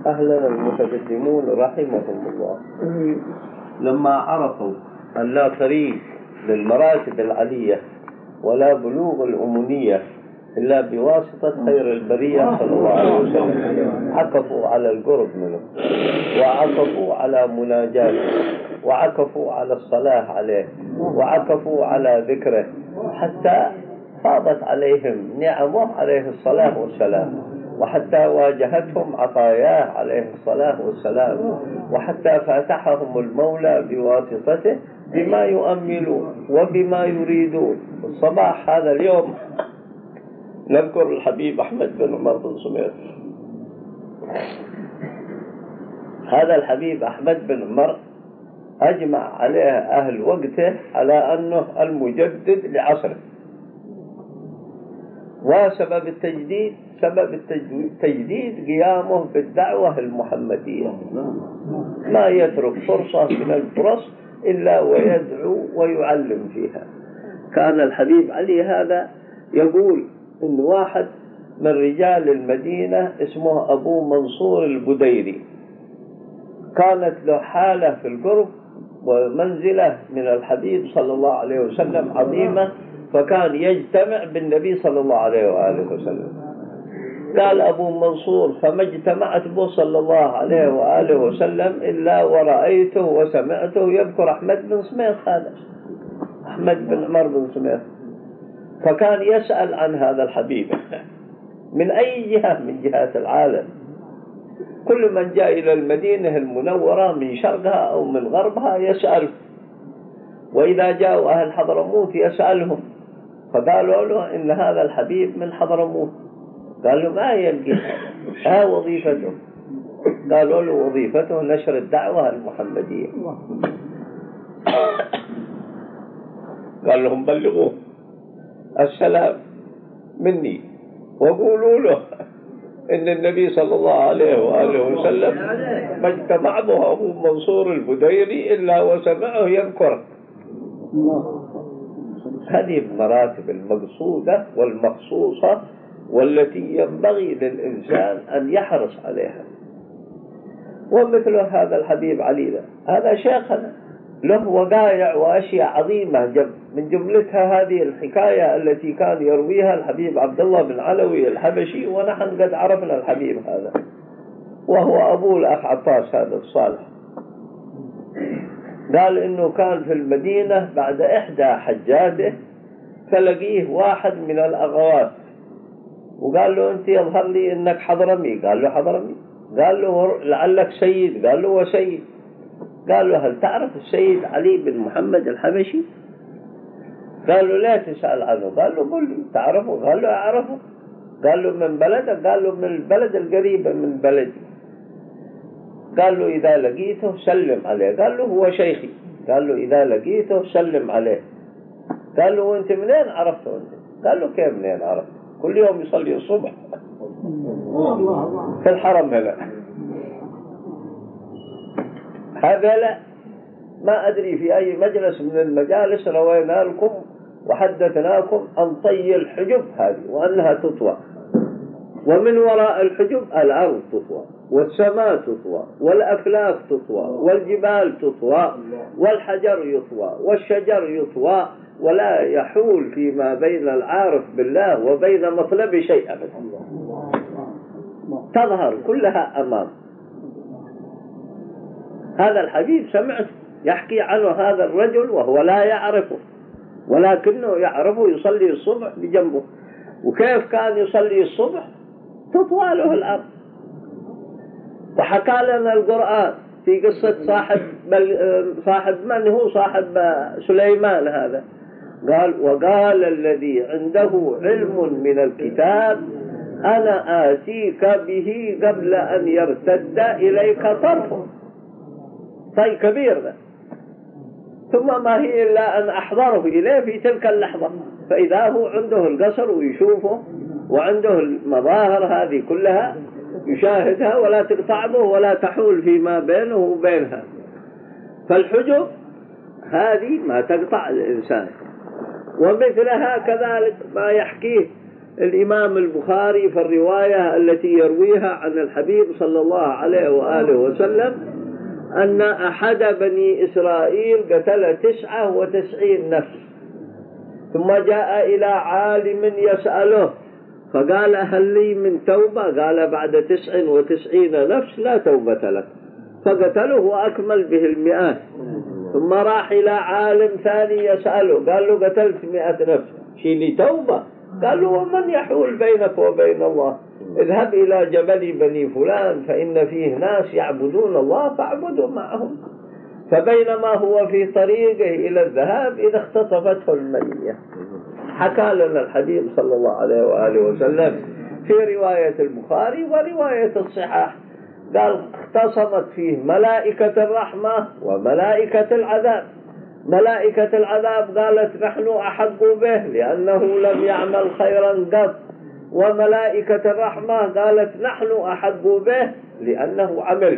أهلا المتقدمون رحمهم الله. لما عرفوا أن لا طريق للمراتب العلية ولا بلوغ الأمنية إلا بواسطة خير البرية صلى الله عليه وسلم، عكفوا على القرب منه، وعكفوا على مناجاته، وعكفوا على الصلاة عليه، وعكفوا على ذكره، حتى فاضت عليهم نعمه عليه الصلاة والسلام، وحتى واجهتهم عطاياه عليه الصلاة والسلام، وحتى فاتحهم المولى بواسطته بما يؤملون وبما يريدون. الصباح هذا اليوم نذكر الحبيب أحمد بن عمر بن سمير. هذا الحبيب أحمد بن عمر أجمع عليه أهل وقته على أنه المجدد لعصره، وسبب التجديد سبب التجديد قيامه بالدعوة المحمدية، ما يترك فرصة من الفرص إلا ويدعو ويعلم فيها. كان الحبيب علي هذا يقول إن واحد من رجال المدينة اسمه أبو منصور البديري، كانت له حالة في القرب ومنزلة من الحبيب صلى الله عليه وسلم عظيمة، فكان يجتمع بالنبي صلى الله عليه وآله وسلم. قال أبو منصور: فما اجتمعت به صلى الله عليه وآله وسلم إلا ورأيته وسمعته يذكر أحمد بن سمير، هذا أحمد بن عمر بن سمير. فكان يسأل عن هذا الحبيب من أي جهة من جهات العالم، كل من جاء إلى المدينة المنورة من شرقها أو من غربها يسأل، وإذا جاءوا أهل حضرموت يسألهم، فقالوا له إن هذا الحبيب من حضرموت. قالوا: ما يلقي هذا وظيفته؟ قالوا له: وظيفته نشر الدعوة المحمدية. قال لهم: بلغوه السلام مني وقولوا له إن النبي صلى الله عليه وآله وسلم ما اجتمع به أبو منصور البديري إلا وسمعه يذكر. هذه المراتب المقصودة والمخصوصة والتي ينبغي للإنسان أن يحرص عليها. ومثل هذا الحبيب علي هذا شيخنا، له وقائع وأشياء عظيمة، من جملتها هذه الحكاية التي كان يرويها الحبيب عبد الله بن علوي الحبشي، ونحن قد عرفنا الحبيب هذا، وهو أبو الأخ عطاس هذا الصالح. قال إنه كان في المدينة بعد إحدى حجاته، فلقيه واحد من الأغوات وقال له: أنت يظهر لي إنك حضرمي. قال له: حضرمي. قال له: لعلك سيد. قال له: وسيد. قال له: هل تعرف السيد علي بن محمد الحبشي؟ قال له: لا تسأل عنه. قال له: قل لي تعرفه؟ قال له: أعرفه. قال له: من بلدك؟ قال له: من البلد القريبة من بلدي. قال له: إذا لقيته سلم عليه. قال له: هو شيخي. قال له: إذا لقيته سلم عليه. قال له: وانت منين عرفته انت؟ قال له: كيف منين عرفت؟ كل يوم يصلي الصبح في الحرم هنا. هذا لا، ما أدري في أي مجلس من المجالس روينا لكم وحدثناكم عن طي الحجب هذه، وأنها تطوى، ومن وراء الحجب الأرض تطوى، والسماء تطوى، والأفلاك تطوى، والجبال تطوى، والحجر يطوى، والشجر يطوى، ولا يحول فيما بين العارف بالله وبين مطلب شيء أبدا، تظهر كلها أمام. هذا الحبيب سمعت يحكي عنه هذا الرجل وهو لا يعرفه، ولكنه يعرفه، يصلي الصبح بجنبه. وكيف كان يصلي الصبح؟ تطوى له الأرض. وحكى لنا القرآن في قصة صاحب من هو صاحب سليمان هذا، قال: وقال الذي عنده علم من الكتاب أنا آتيك به قبل أن يرتد إليك طرفه. طيب كبير ده، ثم ما هي إلا أن أحضره إليه في تلك اللحظة، فإذا هو عنده القصر ويشوفه، وعنده المظاهر هذه كلها يشاهدها ولا تقطع به ولا تحول فيما بينه وبينها. فالحجب هذه ما تقطع الإنسان. ومثلها كذلك ما يحكيه الإمام البخاري في الرواية التي يرويها عن الحبيب صلى الله عليه وآله وسلم أن أحد بني إسرائيل قتل 99 نفس، ثم جاء إلى عالم يسأله فقال هل لي من توبة؟ قال بعد 99 نفس لا توبة لك، فقتله وأكمل به 100. ثم راح إلى عالم ثاني يسأله قال له قتلت 100 نفس شي لي توبة؟ قال له ومن يحول بينك وبين الله؟ اذهب إلى جبل بني فلان فإن فيه ناس يعبدون الله فاعبدوا معهم. فبينما هو في طريقه إلى الذهاب إذا اختطفته المنية. حكى لنا الحبيب صلى الله عليه وآله وسلم في رواية البخاري ورواية الصحاح قال اختصمت فيه ملائكة الرحمة وملائكة العذاب. ملائكة العذاب قالت نحن أحق به لأنه لم يعمل خيرا قط، وملائكة الرحمة قالت نحن أحق به لأنه عمل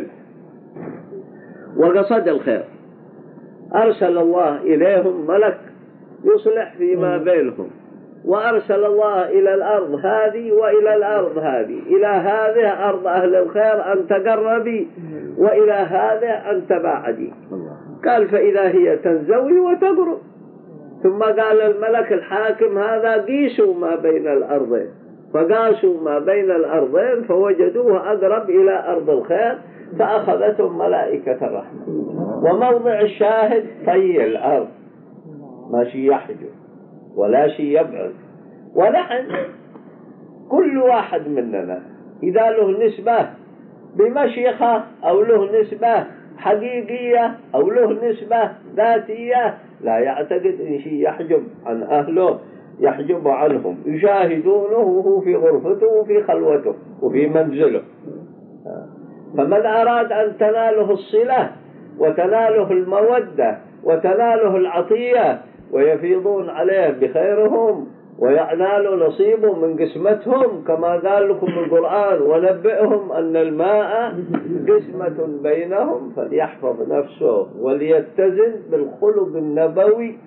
وقصد الخير. أرسل الله إليهم ملك يصلح فيما بينهم، وأرسل الله إلى الأرض هذه وإلى الأرض هذه، إلى هذه أرض أهل الخير أن تقربي وإلى هذا أن تباعدي. قال فإذا هي تنزوي وتقرب. ثم قال الملك الحاكم هذا قيسوا ما بين الأرضين، فقاسوا ما بين الأرضين فوجدوه أقرب إلى أرض الخير فأخذتهم ملائكة الرحمة. وموضع الشاهد طي الأرض، ما شي يحجب ولا شي يبعد. ونحن كل واحد مننا إذا له نسبة بمشيخة أو له نسبة حقيقية أو له نسبة ذاتية لا يعتقد إن شيء يحجب عن أهله يحجب عنهم، يشاهدونه وهو في غرفته وفي خلوته وفي منزله. فمن أراد أن تناله الصلة وتناله المودة وتناله العطية ويفيضون عليه بخيرهم وينال نصيب من قسمتهم كما قال لكم القرآن ونبئهم أن الماء قسمة بينهم فليحفظ نفسه وليتزن بالخلق النبوي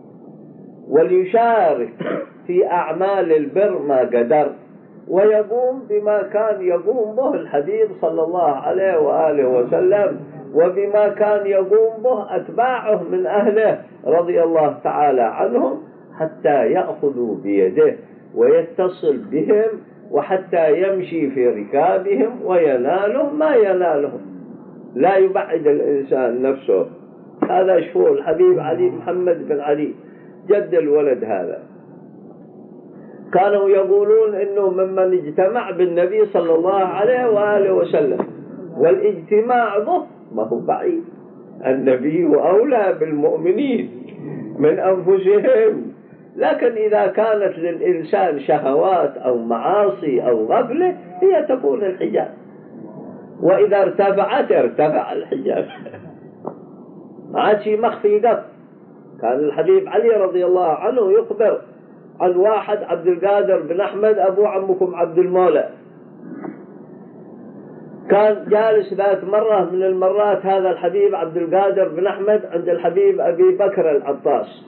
وليشارك في أعمال البر ما قدر ويقوم بما كان يقوم به الحبيب صلى الله عليه وآله وسلم وبما كان يقوم به أتباعه من أهله رضي الله تعالى عنهم حتى يأخذوا بيده ويتصل بهم وحتى يمشي في ركابهم وينالهم ما ينالهم. لا يبعد الإنسان نفسه. هذا شوف الحبيب علي محمد بن علي جد الولد هذا كانوا يقولون إنه ممن اجتمع بالنبي صلى الله عليه وآله وسلم، والاجتماع به ما هو بعيد. النبي أولى بالمؤمنين من أنفسهم، لكن إذا كانت للإنسان شهوات أو معاصي أو غفلة هي تكون الحجاب، وإذا ارتفعت ارتفع الحجاب. عاد شيء مخفي قط. كان الحبيب علي رضي الله عنه يخبر عن واحد عبد القادر بن أحمد أبو عمكم عبد المولى، كان جالس ذات مرة من المرات هذا الحبيب عبد القادر بن أحمد عند الحبيب أبي بكر العطاس،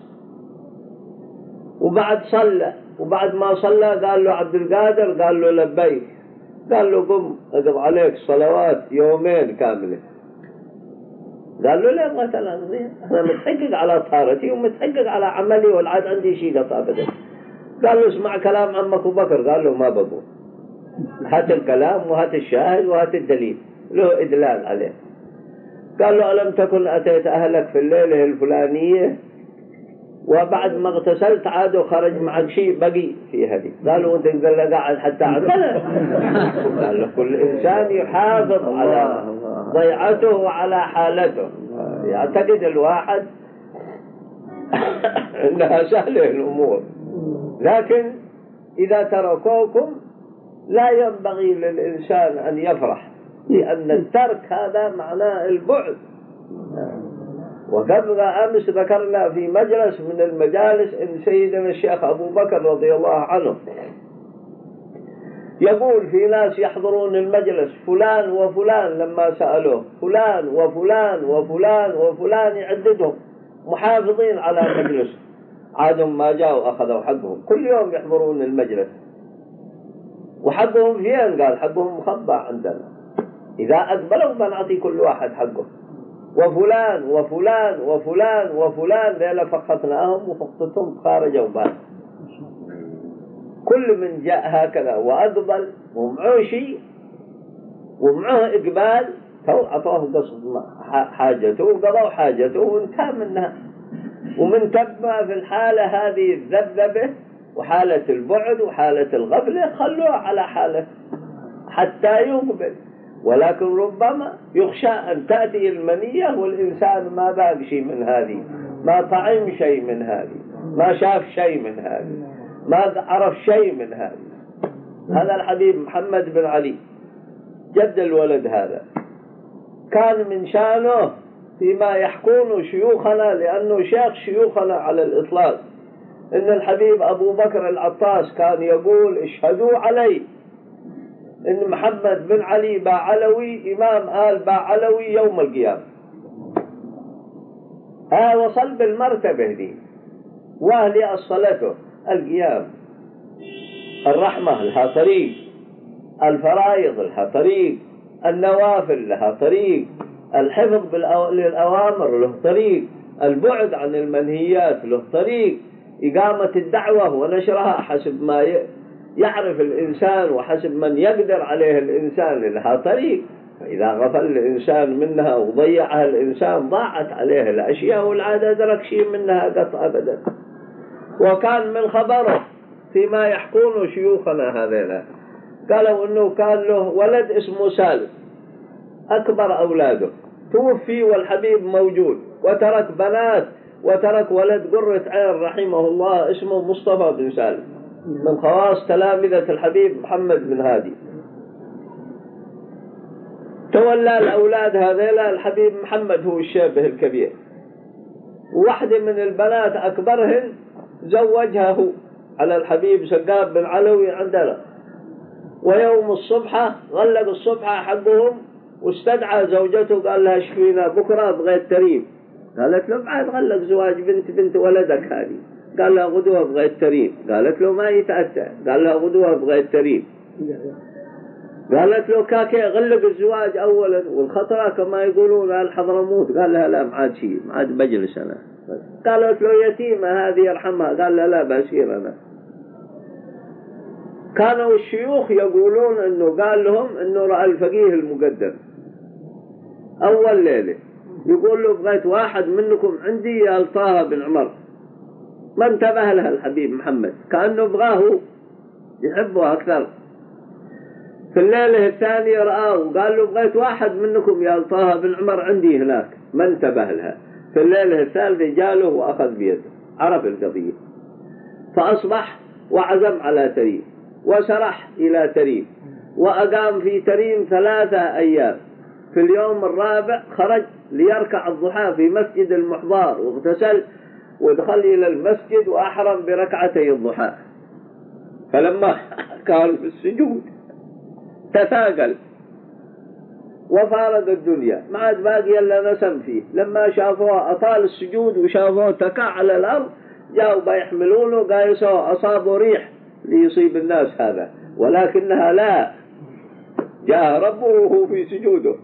وبعد صلى، وبعد ما صلى قال له عبد القادر، قال له لبيك، قال له قم أقض عليك صلوات يومين كاملة. قال له لا مثلا أنا متحقق على طهارتي ومتحقق على عملي والعاد عندي شيء قط أبدا. قال له اسمع كلام عمك أبو بكر. قال له ما بقول، هات الكلام وهات الشاهد وهات الدليل له إدلال عليه. قال له ألم تكن أتيت أهلك في الليلة الفلانية وبعد ما اغتسلت عاد وخرج معك شيء بقي في هذه؟ قالوا انت قال قاعد حتى عدنا. قال له كل إنسان يحافظ على ضيعته وعلى حالته. يعتقد الواحد انها سهلة الأمور، لكن إذا تركوكم لا ينبغي للإنسان أن يفرح، لأن الترك هذا معناه البعد. وقبل أمس ذكرنا في مجلس من المجالس إن سيدنا الشيخ أبو بكر رضي الله عنه يقول في ناس يحضرون المجلس فلان وفلان، لما سألوه فلان وفلان وفلان وفلان يعددهم محافظين على مجلس، عادهم ما جاءوا أخذوا حقهم، كل يوم يحضرون المجلس. وحقهم فين؟ قال حقهم مخبى عندنا، إذا أقبلوا بنعطي كل واحد حقه، وفلان وفلان وفلان وفلان ذيلا فقطناهم وفقطتهم خارجوا بعد. كل من جاء هكذا وأقبل ومعه شيء ومعه إقبال أعطوه قصد حاجته وقضوا حاجته وانتهى منها. ومن تبع في الحالة هذه الذبذبة وحالة البعد وحالة الغفلة خلوه على حالة حتى يقبل. ولكن ربما يخشى أن تأتي المنية والإنسان ما ذاق شيء من هذه، ما طعم شيء من هذه، ما شاف شيء من هذه، ما عرف شيء من هذه. هذا الحبيب محمد بن علي جد الولد هذا كان من شانه فيما يحكون شيوخنا، لأنه شيخ شيوخنا على الإطلاق، إن الحبيب أبو بكر العطاس كان يقول اشهدوا علي إن محمد بن علي باعلوي إمام آل باعلوي يوم القيامة. وصل بالمرتبة دي، وأهلي أصلته القيام، الرحمة لها طريق، الفرائض لها طريق، النوافل لها طريق، الحفظ للأوامر له طريق، البعد عن المنهيات له طريق، إقامة الدعوة ونشرها حسب ما يعرف الإنسان وحسب من يقدر عليه الإنسان لها طريق. فإذا غفل الإنسان منها وضيعها الإنسان ضاعت عليه الأشياء والعادة درك شيء منها قط أبدا. وكان من خبره فيما يحكون شيوخنا هذين قالوا أنه كان له ولد اسمه سالم أكبر أولاده توفي والحبيب موجود، وترك بنات وترك ولد قرة عين رحمه الله اسمه مصطفى بن سالم من خواص تلامذة الحبيب محمد بن هادي. تولى الأولاد هذيلا الحبيب محمد هو الشابه الكبير، وواحدة من البنات أكبرهن زوجها هو على الحبيب سقاب بن علوي عندنا. ويوم الصبح غلق الصبح حقهم واستدعى زوجته قال لها شفينا بكرة بغيت تريم. قالت له بعد غلق زواج بنت ولدك هذه. قال لها غدوة بغيت تريم. قالت له ما يتأتى. قال لها غدوة بغيت تريم. قالت له كاكي غلق الزواج أولا والخطرة كما يقولون الحضرموت. قال لها لا معاد شيء معاد بجلس أنا. قالت له يتيمة هذه يرحمها. قال لها لا بأسير أنا. كانوا الشيوخ يقولون أنه قال لهم أنه رأى الفقيه المقدم أول ليلة يقول له بغيت واحد منكم عندي يا طه بن عمر. ما انتبه لها الحبيب محمد كأنه بغاه يحبه أكثر. في الليلة الثانية رآه وقال له بغيت واحد منكم يا طه بن عمر عندي هناك. ما انتبه لها. في الليلة الثالثة جاله وأخذ بيده عرف القضية فأصبح وعزم على تريم وسرح إلى تريم وأقام في تريم 3 أيام. في اليوم الرابع خرج ليركع الضحى في مسجد المحضار واغتسل ودخل إلى المسجد وأحرم بركعتي الضحى. فلما كان في السجود تثاقل وفارق الدنيا ما عاد باقي إلا نسم فيه. لما شافوه أطال السجود وشافوه تكع على الأرض جاءوا بيحملونه قايسوا أصابوا ريح ليصيب الناس هذا ولكنها لا جاء ربه وهو في سجوده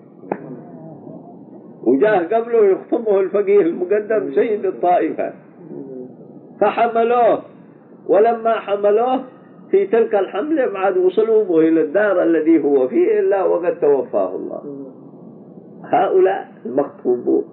وجاء قبله يخطبه الفقيه المقدم سيد الطائفة فحملوه. ولما حملوه في تلك الحملة بعد وصلوا به إلى الدار الذي هو فيه إلا وقد توفاه الله. هؤلاء المخطوبون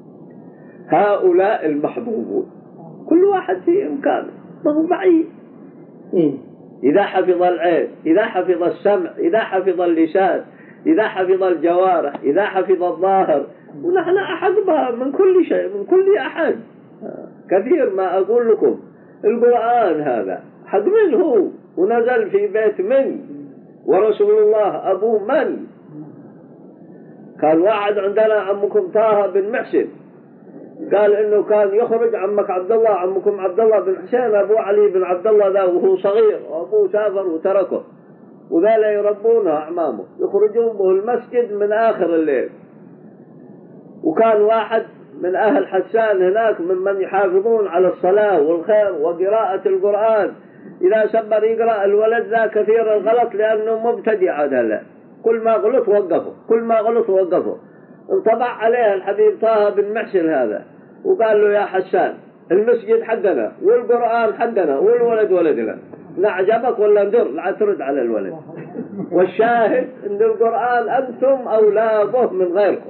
هؤلاء المحبوبون كل واحد في إمكانه ما هو بعيد. إذا حفظ العين إذا حفظ السمع إذا حفظ اللسان إذا حفظ الجوارح إذا حفظ الظاهر ونحن أحقبها من كل شيء من كل أحد. كثير ما أقول لكم القرآن هذا حق من هو ونزل في بيت من ورسول الله أبو من. كان واحد عندنا عمكم طه بن محسن قال إنه كان يخرج عمك عبد الله عمكم عبد الله بن حسين أبو علي بن عبد الله ذا وهو صغير وأبوه سافر وتركه وذا لا يربونه أعمامه يخرجون به المسجد من آخر الليل. وكان واحد من أهل حسان هناك ممن يحافظون على الصلاة والخير وقراءة القرآن إذا سبر يقرأ الولد ذا كثير الغلط لأنه مبتدئ عاد هلا، كل ما غلط وقفه، كل ما غلط وقفه. انطبع عليه الحبيب طه بن محسن هذا وقال له يا حسان المسجد حقنا والقرآن حقنا والولد ولدنا، نعجبك ولا ندر لا ترد على الولد. والشاهد ان القرآن انتم اولاده من غيركم،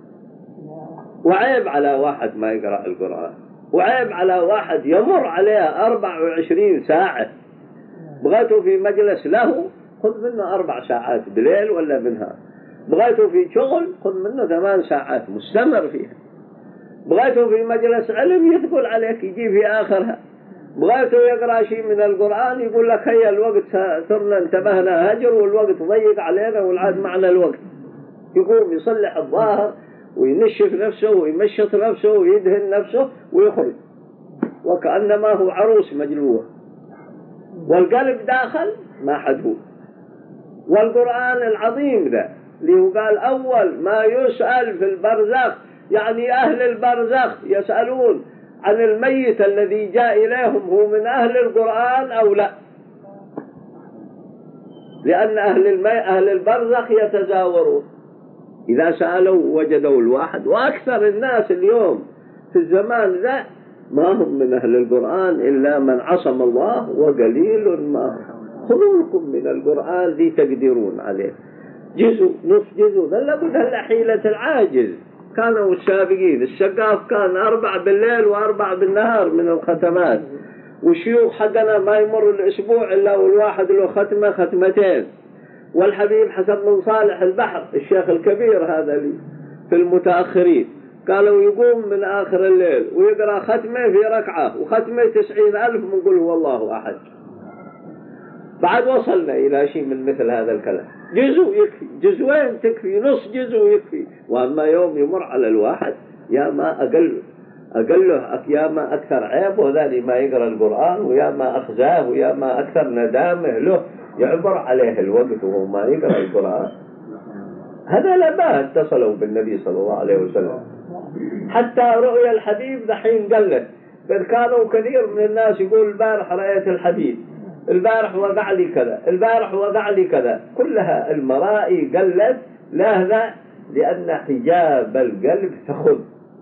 وعيب على واحد ما يقرأ القرآن، وعيب على واحد يمر عليه 24 ساعة. بغيته في مجلس له خذ منه 4 ساعات بليل ولا بالنهار، بغيته في شغل خذ منه 8 ساعات مستمر فيها، بغيته في مجلس علم يثقل عليك يجي في آخرها، بغيته يقرأ شيء من القرآن يقول لك هيا الوقت صرنا انتبهنا هجر والوقت ضيق علينا والعاد معنا الوقت، يقوم يصلح الظاهر وينشف نفسه ويمشط نفسه ويدهن نفسه ويخرج وكأنما هو عروس مجلوة، والقلب داخل ما حد هو. والقرآن العظيم ذا اللي هو قال أول ما يسأل في البرزخ، يعني أهل البرزخ يسألون عن الميت الذي جاء إليهم هو من أهل القرآن أو لا، لأن أهل البرزخ يتزاورون، إذا سألوا وجدوا الواحد. وأكثر الناس اليوم في الزمان ذا ما هم من أهل القرآن إلا من عصم الله وقليل ما هم. خذوا لكم من القرآن ذي تقدرون عليه، جزء نصف جزء، لا بد هلا حيلة العاجز. كانوا السابقين السقاف كان 4 بالليل و4 بالنهار من الختمات، والشيوخ حقنا ما يمر الأسبوع إلا والواحد له ختمة ختمتين. والحبيب حسن بن صالح البحر الشيخ الكبير هذا لي في المتأخرين قالوا يقوم من آخر الليل ويقرأ ختمة في ركعة وختمة 90,000 من قل هو الله أحد. بعد وصلنا إلى شيء من مثل هذا الكلام، جزء يكفي، جزءين تكفي، نص جزء يكفي. وأما يوم يمر على الواحد يا ما أقله يا ما أكثر عيبه ذلك ما يقرأ القرآن، ويا ما أخزاه، ويا ما أكثر ندامه له يعبر عليه الوقت وهو ما يقرأ القرآن. هذا لما اتصلوا بالنبي صلى الله عليه وسلم حتى رؤيا الحبيب دحين قلت. كانوا كثير من الناس يقول البارح رأيت الحبيب، البارح وقع لي كذا، البارح وقع لي كذا، كلها المرائي قلت. لهذا لأن حجاب القلب ثخن،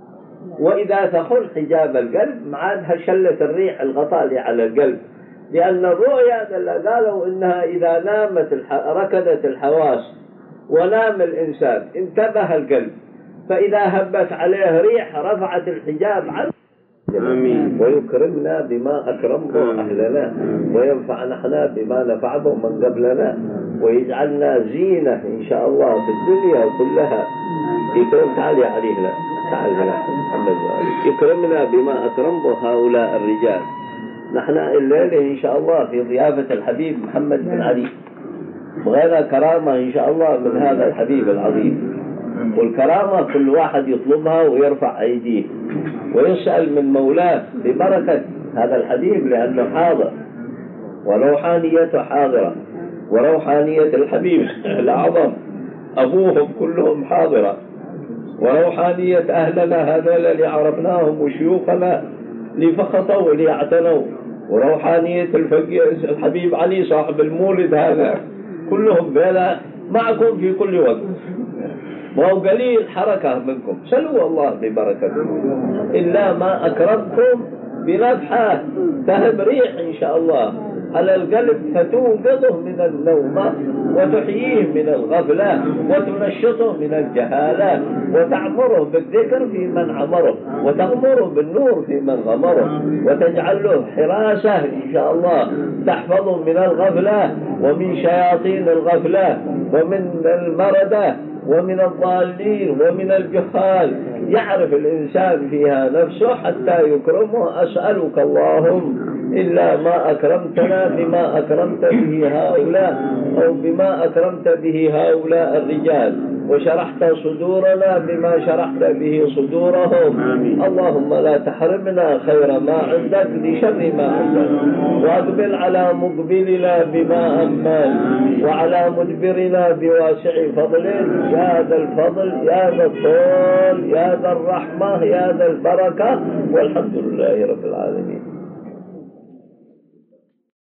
وإذا ثخن حجاب القلب معادها شلة الريح الغطالي على القلب. لأن الرؤيا قالوا إنها إذا نامت ركضت الحواس ونام الإنسان انتبه القلب، فإذا هبت عليه ريح رفعت الحجاب عنه. آمين. ويكرمنا بما أكرمه أهلنا، وينفعنا احنا بما نفعه من قبلنا، ويجعلنا زينة إن شاء الله في الدنيا كلها. يكرم تعالي علينا تعال هنا محمد، يكرمنا بما أكرمه هؤلاء الرجال. نحن الليلة إن شاء الله في ضيافة الحبيب محمد بن علي، وغير كرامة إن شاء الله من هذا الحبيب العظيم. والكرامة كل واحد يطلبها ويرفع أيديه ويسأل من مولاه ببركة هذا الحبيب، لأنه حاضر وروحانيته حاضرة، وروحانية الحبيب الأعظم أبوهم كلهم حاضرة، وروحانية أهلنا هذول اللي عرفناهم وشيوخنا اللي فخطوا واللي اعتنوا، وروحانية الحبيب علي صاحب المولد هذا، كلهم بلا معكم في كل وقت. ما هو قليل حركة منكم، سلوا الله ببركته، إلا ما أكرمكم بنفحة تهب ريح إن شاء الله على القلب فتوقظه من النوم وتحييه من الغفلة وتنشطه من الجهالة وتعمره بالذكر في من عمره وتغمره بالنور في من غمره وتجعل له حراسة إن شاء الله تحفظه من الغفلة ومن شياطين الغفلة ومن المردة ومن الضالين ومن الجهال. يعرف الإنسان فيها نفسه حتى يكرمه. أسألك اللهم إلا ما أكرمتنا بما أكرمت به هؤلاء أو بما أكرمت به هؤلاء الرجال، وشرحت صدورنا بما شرحت به صدورهم. اللهم لا تحرمنا خير ما عندك لشر ما عندك، وأقبل على مقبلنا بما أمال، وعلى مدبرنا بواسع فضل. يا ذا الفضل يا ذا الطول يا ذا الرحمة يا ذا البركة، والحمد لله رب العالمين.